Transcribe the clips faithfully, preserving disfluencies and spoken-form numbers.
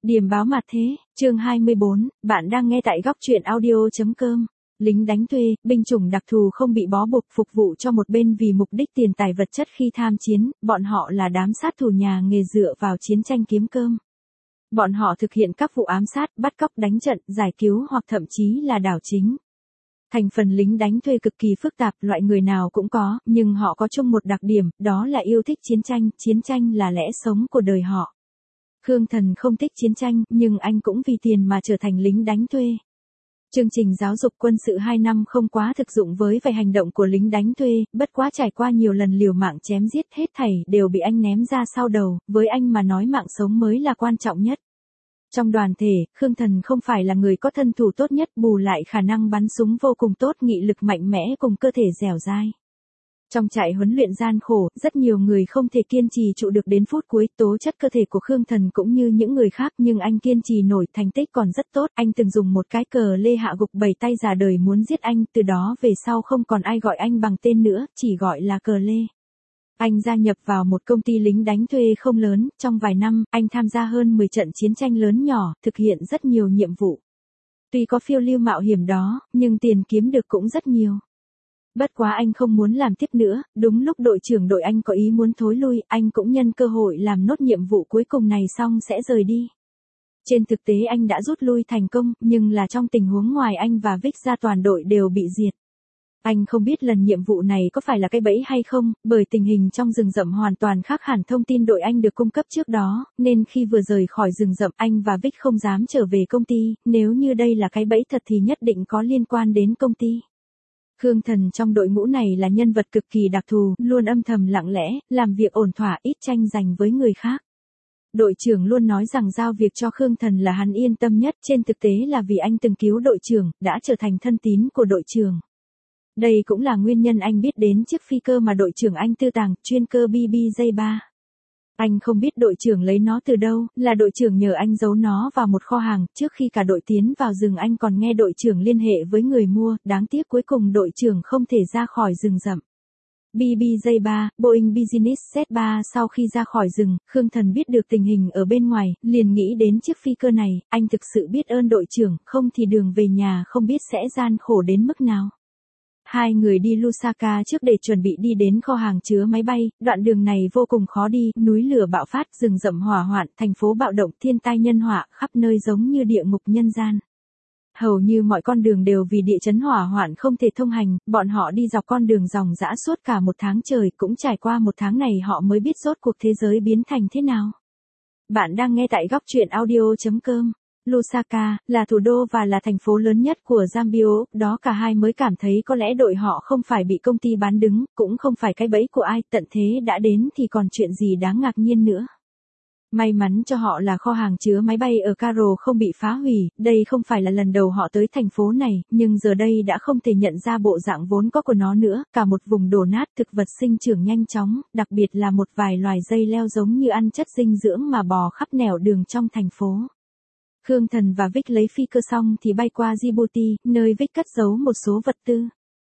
Điềm báo mặt thế, chương hai mươi bốn, bạn đang nghe tại góc truyện audio.com. Lính đánh thuê, binh chủng đặc thù không bị bó buộc phục vụ cho một bên vì mục đích tiền tài vật chất khi tham chiến, bọn họ là đám sát thủ nhà nghề dựa vào chiến tranh kiếm cơm. Bọn họ thực hiện các vụ ám sát, bắt cóc đánh trận, giải cứu hoặc thậm chí là đảo chính. Thành phần lính đánh thuê cực kỳ phức tạp, loại người nào cũng có, nhưng họ có chung một đặc điểm, đó là yêu thích chiến tranh, chiến tranh là lẽ sống của đời họ. Khương Thần không thích chiến tranh, nhưng anh cũng vì tiền mà trở thành lính đánh thuê. Chương trình giáo dục quân sự hai năm không quá thực dụng với vài hành động của lính đánh thuê, bất quá trải qua nhiều lần liều mạng chém giết hết thảy đều bị anh ném ra sau đầu, với anh mà nói mạng sống mới là quan trọng nhất. Trong đoàn thể, Khương Thần không phải là người có thân thủ tốt nhất, bù lại khả năng bắn súng vô cùng tốt, nghị lực mạnh mẽ cùng cơ thể dẻo dai. Trong trại huấn luyện gian khổ, rất nhiều người không thể kiên trì trụ được đến phút cuối, tố chất cơ thể của Khương Thần cũng như những người khác nhưng anh kiên trì nổi, thành tích còn rất tốt, anh từng dùng một cái cờ lê hạ gục bảy tay già đời muốn giết anh, từ đó về sau không còn ai gọi anh bằng tên nữa, chỉ gọi là cờ lê. Anh gia nhập vào một công ty lính đánh thuê không lớn, trong vài năm, anh tham gia hơn mười trận chiến tranh lớn nhỏ, thực hiện rất nhiều nhiệm vụ. Tuy có phiêu lưu mạo hiểm đó, nhưng tiền kiếm được cũng rất nhiều. Bất quá anh không muốn làm tiếp nữa, đúng lúc đội trưởng đội anh có ý muốn thối lui, anh cũng nhân cơ hội làm nốt nhiệm vụ cuối cùng này xong sẽ rời đi. Trên thực tế anh đã rút lui thành công, nhưng là trong tình huống ngoài anh và Vic ra toàn đội đều bị diệt. Anh không biết lần nhiệm vụ này có phải là cái bẫy hay không, bởi tình hình trong rừng rậm hoàn toàn khác hẳn thông tin đội anh được cung cấp trước đó, nên khi vừa rời khỏi rừng rậm anh và Vic không dám trở về công ty, nếu như đây là cái bẫy thật thì nhất định có liên quan đến công ty. Khương Thần trong đội ngũ này là nhân vật cực kỳ đặc thù, luôn âm thầm lặng lẽ, làm việc ổn thỏa, ít tranh giành với người khác. Đội trưởng luôn nói rằng giao việc cho Khương Thần là hắn yên tâm nhất, trên thực tế là vì anh từng cứu đội trưởng, đã trở thành thân tín của đội trưởng. Đây cũng là nguyên nhân anh biết đến chiếc phi cơ mà đội trưởng anh tư tàng, chuyên cơ B B J ba. Anh không biết đội trưởng lấy nó từ đâu, là đội trưởng nhờ anh giấu nó vào một kho hàng, trước khi cả đội tiến vào rừng anh còn nghe đội trưởng liên hệ với người mua, đáng tiếc cuối cùng đội trưởng không thể ra khỏi rừng rậm. B B J ba, Boeing Business Jet ba sau khi ra khỏi rừng, Khương Thần biết được tình hình ở bên ngoài, liền nghĩ đến chiếc phi cơ này, anh thực sự biết ơn đội trưởng, không thì đường về nhà không biết sẽ gian khổ đến mức nào. Hai người đi Lusaka trước để chuẩn bị đi đến kho hàng chứa máy bay, đoạn đường này vô cùng khó đi, núi lửa bạo phát, rừng rậm hỏa hoạn, thành phố bạo động, thiên tai nhân họa, khắp nơi giống như địa ngục nhân gian. Hầu như mọi con đường đều vì địa chấn hỏa hoạn không thể thông hành, bọn họ đi dọc con đường ròng rã suốt cả một tháng trời, cũng trải qua một tháng này họ mới biết rốt cuộc thế giới biến thành thế nào. Bạn đang nghe tại góc truyện audio.com. Lusaka, là thủ đô và là thành phố lớn nhất của Zambia, đó cả hai mới cảm thấy có lẽ đội họ không phải bị công ty bán đứng, cũng không phải cái bẫy của ai, tận thế đã đến thì còn chuyện gì đáng ngạc nhiên nữa. May mắn cho họ là kho hàng chứa máy bay ở Cairo không bị phá hủy, đây không phải là lần đầu họ tới thành phố này, nhưng giờ đây đã không thể nhận ra bộ dạng vốn có của nó nữa, cả một vùng đổ nát, thực vật sinh trưởng nhanh chóng, đặc biệt là một vài loài dây leo giống như ăn chất dinh dưỡng mà bò khắp nẻo đường trong thành phố. Khương Thần và Vic lấy phi cơ xong thì bay qua Djibouti, nơi Vic cất giấu một số vật tư.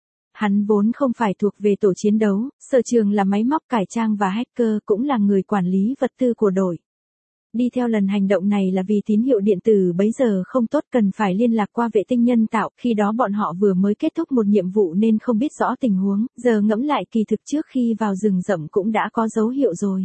Hắn vốn không phải thuộc về tổ chiến đấu, sở trường là máy móc cải trang và hacker, cũng là người quản lý vật tư của đội. Đi theo lần hành động này là vì tín hiệu điện tử bấy giờ không tốt, cần phải liên lạc qua vệ tinh nhân tạo, khi đó bọn họ vừa mới kết thúc một nhiệm vụ nên không biết rõ tình huống, giờ ngẫm lại kỳ thực trước khi vào rừng rậm cũng đã có dấu hiệu rồi.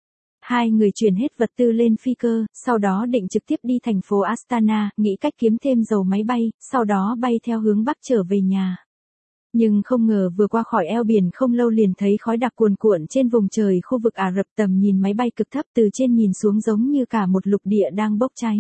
Hai người chuyển hết vật tư lên phi cơ, sau đó định trực tiếp đi thành phố Astana, nghĩ cách kiếm thêm dầu máy bay, sau đó bay theo hướng Bắc trở về nhà. Nhưng không ngờ vừa qua khỏi eo biển không lâu liền thấy khói đặc cuồn cuộn trên vùng trời khu vực Ả Rập, tầm nhìn máy bay cực thấp, từ trên nhìn xuống giống như cả một lục địa đang bốc cháy.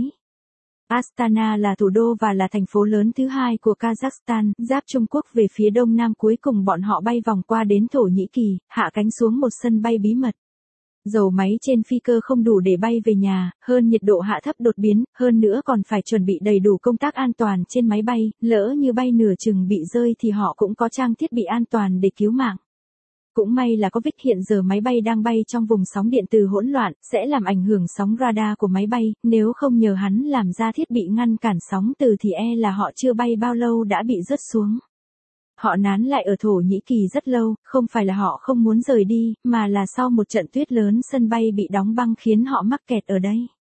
Astana là thủ đô và là thành phố lớn thứ hai của Kazakhstan, giáp Trung Quốc về phía đông nam, cuối cùng bọn họ bay vòng qua đến Thổ Nhĩ Kỳ, hạ cánh xuống một sân bay bí mật. Dầu máy trên phi cơ không đủ để bay về nhà, hơn nhiệt độ hạ thấp đột biến, hơn nữa còn phải chuẩn bị đầy đủ công tác an toàn trên máy bay, lỡ như bay nửa chừng bị rơi thì họ cũng có trang thiết bị an toàn để cứu mạng. Cũng may là có Vic, hiện giờ máy bay đang bay trong vùng sóng điện từ hỗn loạn, sẽ làm ảnh hưởng sóng radar của máy bay, nếu không nhờ hắn làm ra thiết bị ngăn cản sóng từ thì e là họ chưa bay bao lâu đã bị rớt xuống. Họ nán lại ở Thổ Nhĩ Kỳ rất lâu, không phải là họ không muốn rời đi, mà là sau một trận tuyết lớn sân bay bị đóng băng khiến họ mắc kẹt ở đây.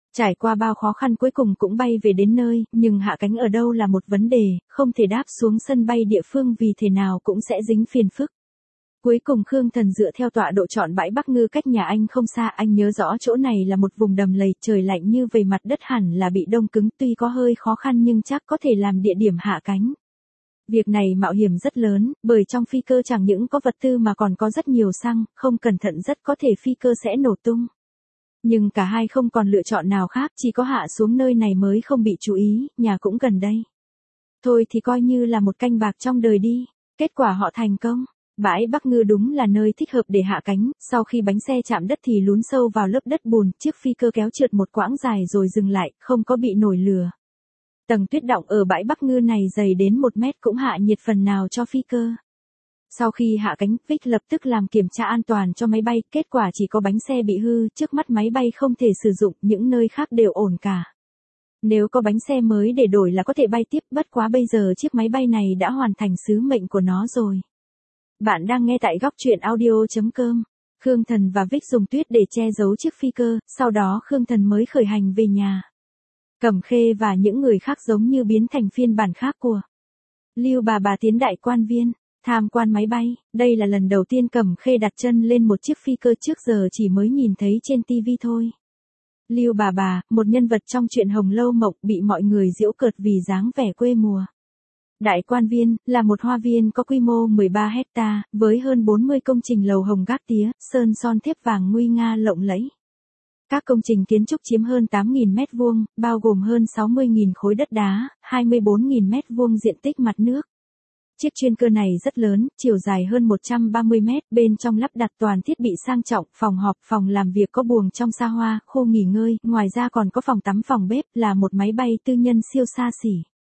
Trải qua bao khó khăn cuối cùng cũng bay về đến nơi, nhưng hạ cánh ở đâu là một vấn đề, không thể đáp xuống sân bay địa phương vì thế nào cũng sẽ dính phiền phức. Cuối cùng Khương Thần dựa theo tọa độ chọn bãi Bắc Ngư cách nhà anh không xa, anh nhớ rõ chỗ này là một vùng đầm lầy, trời lạnh như vầy, mặt đất hẳn là bị đông cứng, tuy có hơi khó khăn nhưng chắc có thể làm địa điểm hạ cánh. Việc này mạo hiểm rất lớn, bởi trong phi cơ chẳng những có vật tư mà còn có rất nhiều xăng, không cẩn thận rất có thể phi cơ sẽ nổ tung. Nhưng cả hai không còn lựa chọn nào khác, chỉ có hạ xuống nơi này mới không bị chú ý, nhà cũng gần đây. Thôi thì coi như là một canh bạc trong đời đi, kết quả họ thành công. Bãi Bắc Ngư đúng là nơi thích hợp để hạ cánh, sau khi bánh xe chạm đất thì lún sâu vào lớp đất bùn, chiếc phi cơ kéo trượt một quãng dài rồi dừng lại, không có bị nổi lửa. Tầng tuyết đọng ở bãi Bắc Ngư này dày đến một mét cũng hạ nhiệt phần nào cho phi cơ. Sau khi hạ cánh, Vic lập tức làm kiểm tra an toàn cho máy bay, kết quả chỉ có bánh xe bị hư, trước mắt máy bay không thể sử dụng, những nơi khác đều ổn cả. Nếu có bánh xe mới để đổi là có thể bay tiếp, bất quá bây giờ chiếc máy bay này đã hoàn thành sứ mệnh của nó rồi. Bạn đang nghe tại góc truyện audio chấm com. Khương Thần và Vic dùng tuyết để che giấu chiếc phi cơ, sau đó Khương Thần mới khởi hành về nhà. Cẩm Khê và những người khác giống như biến thành phiên bản khác của Lưu bà bà tiến đại quan viên, tham quan máy bay. Đây là lần đầu tiên Cẩm Khê đặt chân lên một chiếc phi cơ, trước giờ chỉ mới nhìn thấy trên tivi thôi. Lưu bà bà, một nhân vật trong truyện Hồng Lâu Mộng, bị mọi người giễu cợt vì dáng vẻ quê mùa. Đại quan viên, là một hoa viên có quy mô mười ba hecta, với hơn bốn mươi công trình lầu hồng gác tía, sơn son thép vàng nguy nga lộng lẫy. Các công trình kiến trúc chiếm hơn tám nghìn mét vuông, bao gồm hơn sáu mươi nghìn khối đất đá, hai mươi bốn nghìn mét vuông diện tích mặt nước. Chiếc chuyên cơ này rất lớn, chiều dài hơn một trăm ba mươi mét, bên trong lắp đặt toàn thiết bị sang trọng, phòng họp, phòng làm việc có buồng trong xa hoa, khu nghỉ ngơi, ngoài ra còn có phòng tắm, phòng bếp, là một máy bay tư nhân siêu xa xỉ.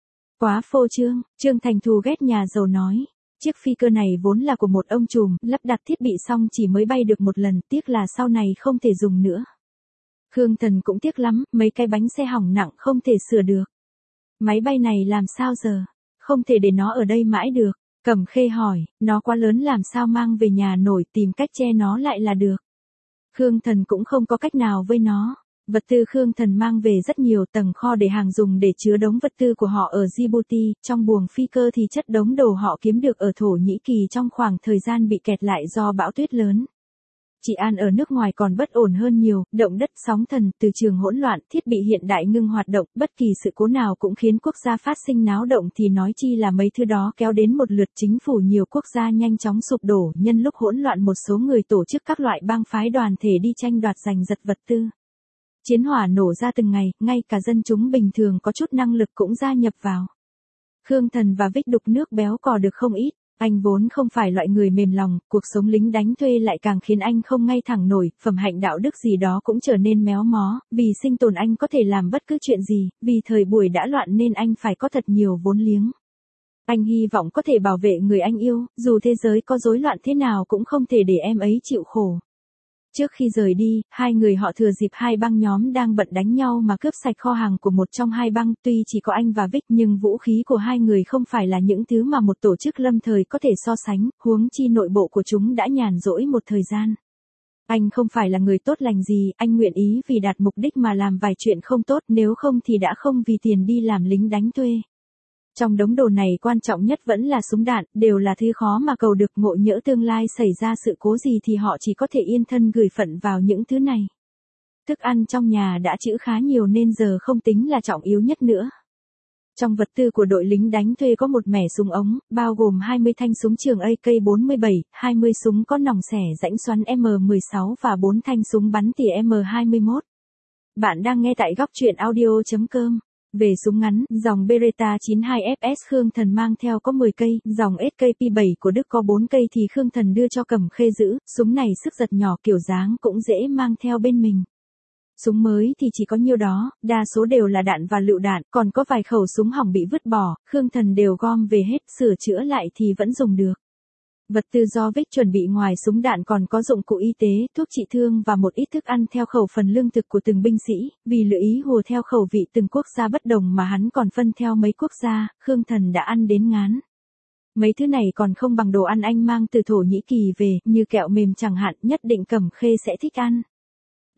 Quá phô trương, Trương Thành Thù ghét nhà giàu nói. Chiếc phi cơ này vốn là của một ông trùm, lắp đặt thiết bị xong chỉ mới bay được một lần, tiếc là sau này không thể dùng nữa. Khương Thần cũng tiếc lắm, mấy cái bánh xe hỏng nặng không thể sửa được. Máy bay này làm sao giờ? Không thể để nó ở đây mãi được. Cẩm Khê hỏi, nó quá lớn làm sao mang về nhà nổi, tìm cách che nó lại là được. Khương Thần cũng không có cách nào với nó. Vật tư Khương Thần mang về rất nhiều, tầng kho để hàng dùng để chứa đống vật tư của họ ở Djibouti, trong buồng phi cơ thì chất đống đồ họ kiếm được ở Thổ Nhĩ Kỳ trong khoảng thời gian bị kẹt lại do bão tuyết lớn. Trị an ở nước ngoài còn bất ổn hơn nhiều, động đất, sóng thần, từ trường hỗn loạn, thiết bị hiện đại ngưng hoạt động, bất kỳ sự cố nào cũng khiến quốc gia phát sinh náo động thì nói chi là mấy thứ đó kéo đến một lượt, chính phủ nhiều quốc gia nhanh chóng sụp đổ, nhân lúc hỗn loạn một số người tổ chức các loại bang phái đoàn thể đi tranh đoạt giành giật vật tư. Chiến hỏa nổ ra từng ngày, ngay cả dân chúng bình thường có chút năng lực cũng gia nhập vào. Khương Thần và Vic đục nước béo cò được không ít. Anh vốn không phải loại người mềm lòng, cuộc sống lính đánh thuê lại càng khiến anh không ngay thẳng nổi, phẩm hạnh đạo đức gì đó cũng trở nên méo mó, vì sinh tồn anh có thể làm bất cứ chuyện gì, vì thời buổi đã loạn nên anh phải có thật nhiều vốn liếng. Anh hy vọng có thể bảo vệ người anh yêu, dù thế giới có rối loạn thế nào cũng không thể để em ấy chịu khổ. Trước khi rời đi, hai người họ thừa dịp hai băng nhóm đang bận đánh nhau mà cướp sạch kho hàng của một trong hai băng, tuy chỉ có anh và Vic nhưng vũ khí của hai người không phải là những thứ mà một tổ chức lâm thời có thể so sánh, huống chi nội bộ của chúng đã nhàn rỗi một thời gian. Anh không phải là người tốt lành gì, anh nguyện ý vì đạt mục đích mà làm vài chuyện không tốt, nếu không thì đã không vì tiền đi làm lính đánh thuê. Trong đống đồ này quan trọng nhất vẫn là súng đạn, đều là thứ khó mà cầu được, ngộ nhỡ tương lai xảy ra sự cố gì thì họ chỉ có thể yên thân gửi phận vào những thứ này. Thức ăn trong nhà đã trữ khá nhiều nên giờ không tính là trọng yếu nhất nữa. Trong vật tư của đội lính đánh thuê có một mẻ súng ống, bao gồm hai mươi thanh súng trường A K bốn mươi bảy, hai mươi súng có nòng xẻ rãnh xoắn M mười sáu và bốn thanh súng bắn tỉa M hai mươi mốt. Bạn đang nghe tại góc truyện audio chấm com. Về súng ngắn, dòng Beretta chín hai F S Khương Thần mang theo có mười cây, dòng S K P bảy của Đức có bốn cây thì Khương Thần đưa cho Cẩm Khê giữ, súng này sức giật nhỏ, kiểu dáng cũng dễ mang theo bên mình. Súng mới thì chỉ có nhiêu đó, đa số đều là đạn và lựu đạn, còn có vài khẩu súng hỏng bị vứt bỏ, Khương Thần đều gom về hết, sửa chữa lại thì vẫn dùng được. Vật tư do Vic chuẩn bị ngoài súng đạn còn có dụng cụ y tế, thuốc trị thương và một ít thức ăn theo khẩu phần lương thực của từng binh sĩ, vì lựa ý hùa theo khẩu vị từng quốc gia bất đồng mà hắn còn phân theo mấy quốc gia, Khương Thần đã ăn đến ngán. Mấy thứ này còn không bằng đồ ăn anh mang từ Thổ Nhĩ Kỳ về, như kẹo mềm chẳng hạn, nhất định Cẩm Khê sẽ thích ăn.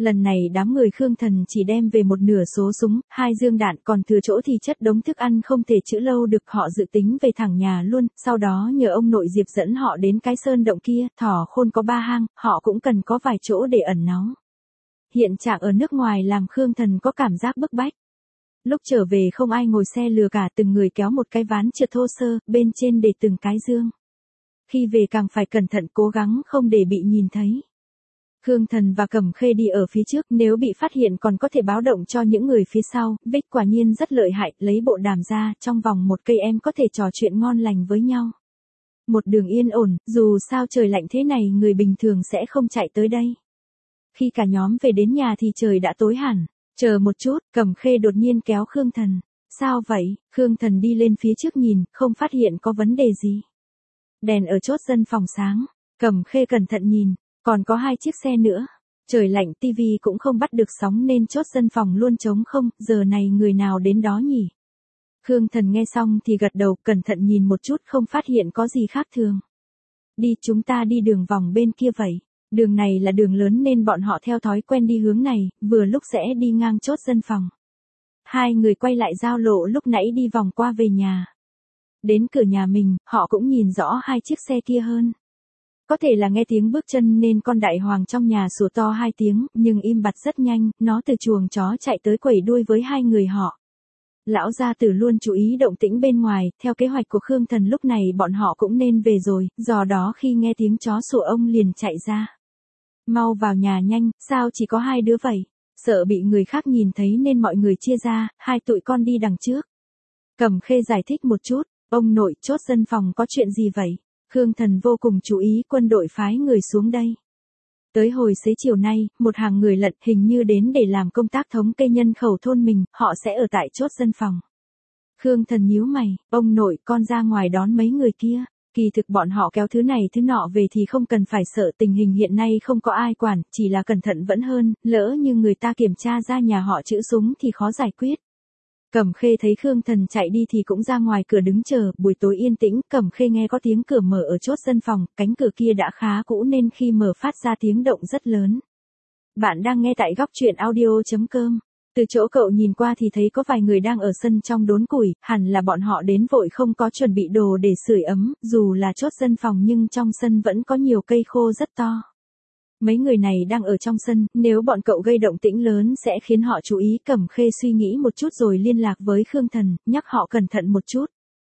Lần này đám người Khương Thần chỉ đem về một nửa số súng, hai dương đạn, còn thừa chỗ thì chất đống thức ăn không thể trữ lâu được, họ dự tính về thẳng nhà luôn, sau đó nhờ ông nội Diệp dẫn họ đến cái sơn động kia, thỏ khôn có ba hang, họ cũng cần có vài chỗ để ẩn náu. Hiện trạng ở nước ngoài làm Khương Thần có cảm giác bức bách. Lúc trở về không ai ngồi xe lừa cả, từng người kéo một cái ván trượt thô sơ, bên trên để từng cái dương. Khi về càng phải cẩn thận, cố gắng không để bị nhìn thấy. Khương Thần và Cẩm Khê đi ở phía trước, nếu bị phát hiện còn có thể báo động cho những người phía sau. Vích quả nhiên rất lợi hại, lấy bộ đàm ra, trong vòng một cây em có thể trò chuyện ngon lành với nhau. Một đường yên ổn, dù sao trời lạnh thế này người bình thường sẽ không chạy tới đây. Khi cả nhóm về đến nhà thì trời đã tối hẳn. Chờ một chút, Cẩm Khê đột nhiên kéo Khương Thần. Sao vậy? Khương Thần đi lên phía trước nhìn, không phát hiện có vấn đề gì. Đèn ở chốt dân phòng sáng. Cẩm Khê cẩn thận nhìn. Còn có hai chiếc xe nữa. Trời lạnh, tivi cũng không bắt được sóng nên chốt dân phòng luôn trống không, giờ này người nào đến đó nhỉ? Khương Thần nghe xong thì gật đầu, cẩn thận nhìn một chút, không phát hiện có gì khác thường. Đi, chúng ta đi đường vòng bên kia vậy. Đường này là đường lớn nên bọn họ theo thói quen đi hướng này, vừa lúc sẽ đi ngang chốt dân phòng. Hai người quay lại giao lộ lúc nãy đi vòng qua về nhà. Đến cửa nhà mình, họ cũng nhìn rõ hai chiếc xe kia hơn. Có thể là nghe tiếng bước chân nên con đại hoàng trong nhà sủa to hai tiếng, nhưng im bặt rất nhanh, nó từ chuồng chó chạy tới quẩy đuôi với hai người họ. Lão gia tử luôn chú ý động tĩnh bên ngoài, theo kế hoạch của Khương Thần lúc này bọn họ cũng nên về rồi, do đó khi nghe tiếng chó sủa ông liền chạy ra. Mau vào nhà nhanh, sao chỉ có hai đứa vậy? Sợ bị người khác nhìn thấy nên mọi người chia ra, hai tụi con đi đằng trước. Cẩm Khê giải thích một chút, ông nội, chốt dân phòng có chuyện gì vậy? Khương Thần vô cùng chú ý, quân đội phái người xuống đây. Tới hồi xế chiều nay, một hàng người lận hình như đến để làm công tác thống kê nhân khẩu thôn mình, họ sẽ ở tại chốt dân phòng. Khương Thần nhíu mày, ông nội, con ra ngoài đón mấy người kia. Kỳ thực bọn họ kéo thứ này thứ nọ về thì không cần phải sợ, tình hình hiện nay không có ai quản, chỉ là cẩn thận vẫn hơn, lỡ như người ta kiểm tra ra nhà họ trữ súng thì khó giải quyết. Cẩm Khê thấy Khương Thần chạy đi thì cũng ra ngoài cửa đứng chờ, buổi tối yên tĩnh, Cẩm Khê nghe có tiếng cửa mở ở chốt dân phòng, cánh cửa kia đã khá cũ nên khi mở phát ra tiếng động rất lớn. Bạn đang nghe tại góc truyện audio chấm com. Từ chỗ cậu nhìn qua thì thấy có vài người đang ở sân trong đốn củi, hẳn là bọn họ đến vội không có chuẩn bị đồ để sưởi ấm, dù là chốt dân phòng nhưng trong sân vẫn có nhiều cây khô rất to. Mấy người này đang ở trong sân, nếu bọn cậu gây động tĩnh lớn sẽ khiến họ chú ý. Cẩm Khê suy nghĩ một chút rồi liên lạc với Khương Thần, nhắc họ cẩn thận một chút.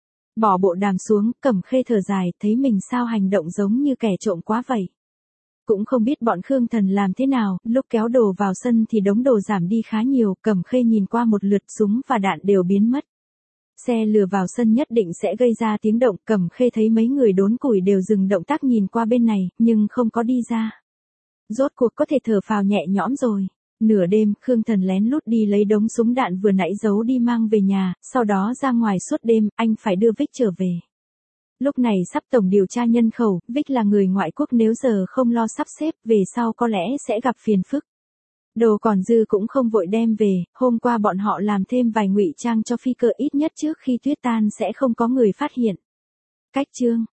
Bỏ bộ đàm xuống, Cẩm Khê thở dài, thấy mình sao hành động giống như kẻ trộm quá vậy. Cũng không biết bọn Khương Thần làm thế nào, lúc kéo đồ vào sân thì đống đồ giảm đi khá nhiều, Cẩm Khê nhìn qua một lượt, súng và đạn đều biến mất. Xe lừa vào sân nhất định sẽ gây ra tiếng động, Cẩm Khê thấy mấy người đốn củi đều dừng động tác nhìn qua bên này, nhưng không có đi ra. Rốt cuộc có thể thở phào nhẹ nhõm rồi. Nửa đêm, Khương Thần lén lút đi lấy đống súng đạn vừa nãy giấu đi mang về nhà, sau đó ra ngoài suốt đêm, anh phải đưa Vích trở về. Lúc này sắp tổng điều tra nhân khẩu, Vích là người ngoại quốc, nếu giờ không lo sắp xếp, về sau có lẽ sẽ gặp phiền phức. Đồ còn dư cũng không vội đem về, hôm qua bọn họ làm thêm vài ngụy trang cho phi cơ, ít nhất trước khi tuyết tan sẽ không có người phát hiện. Cách chương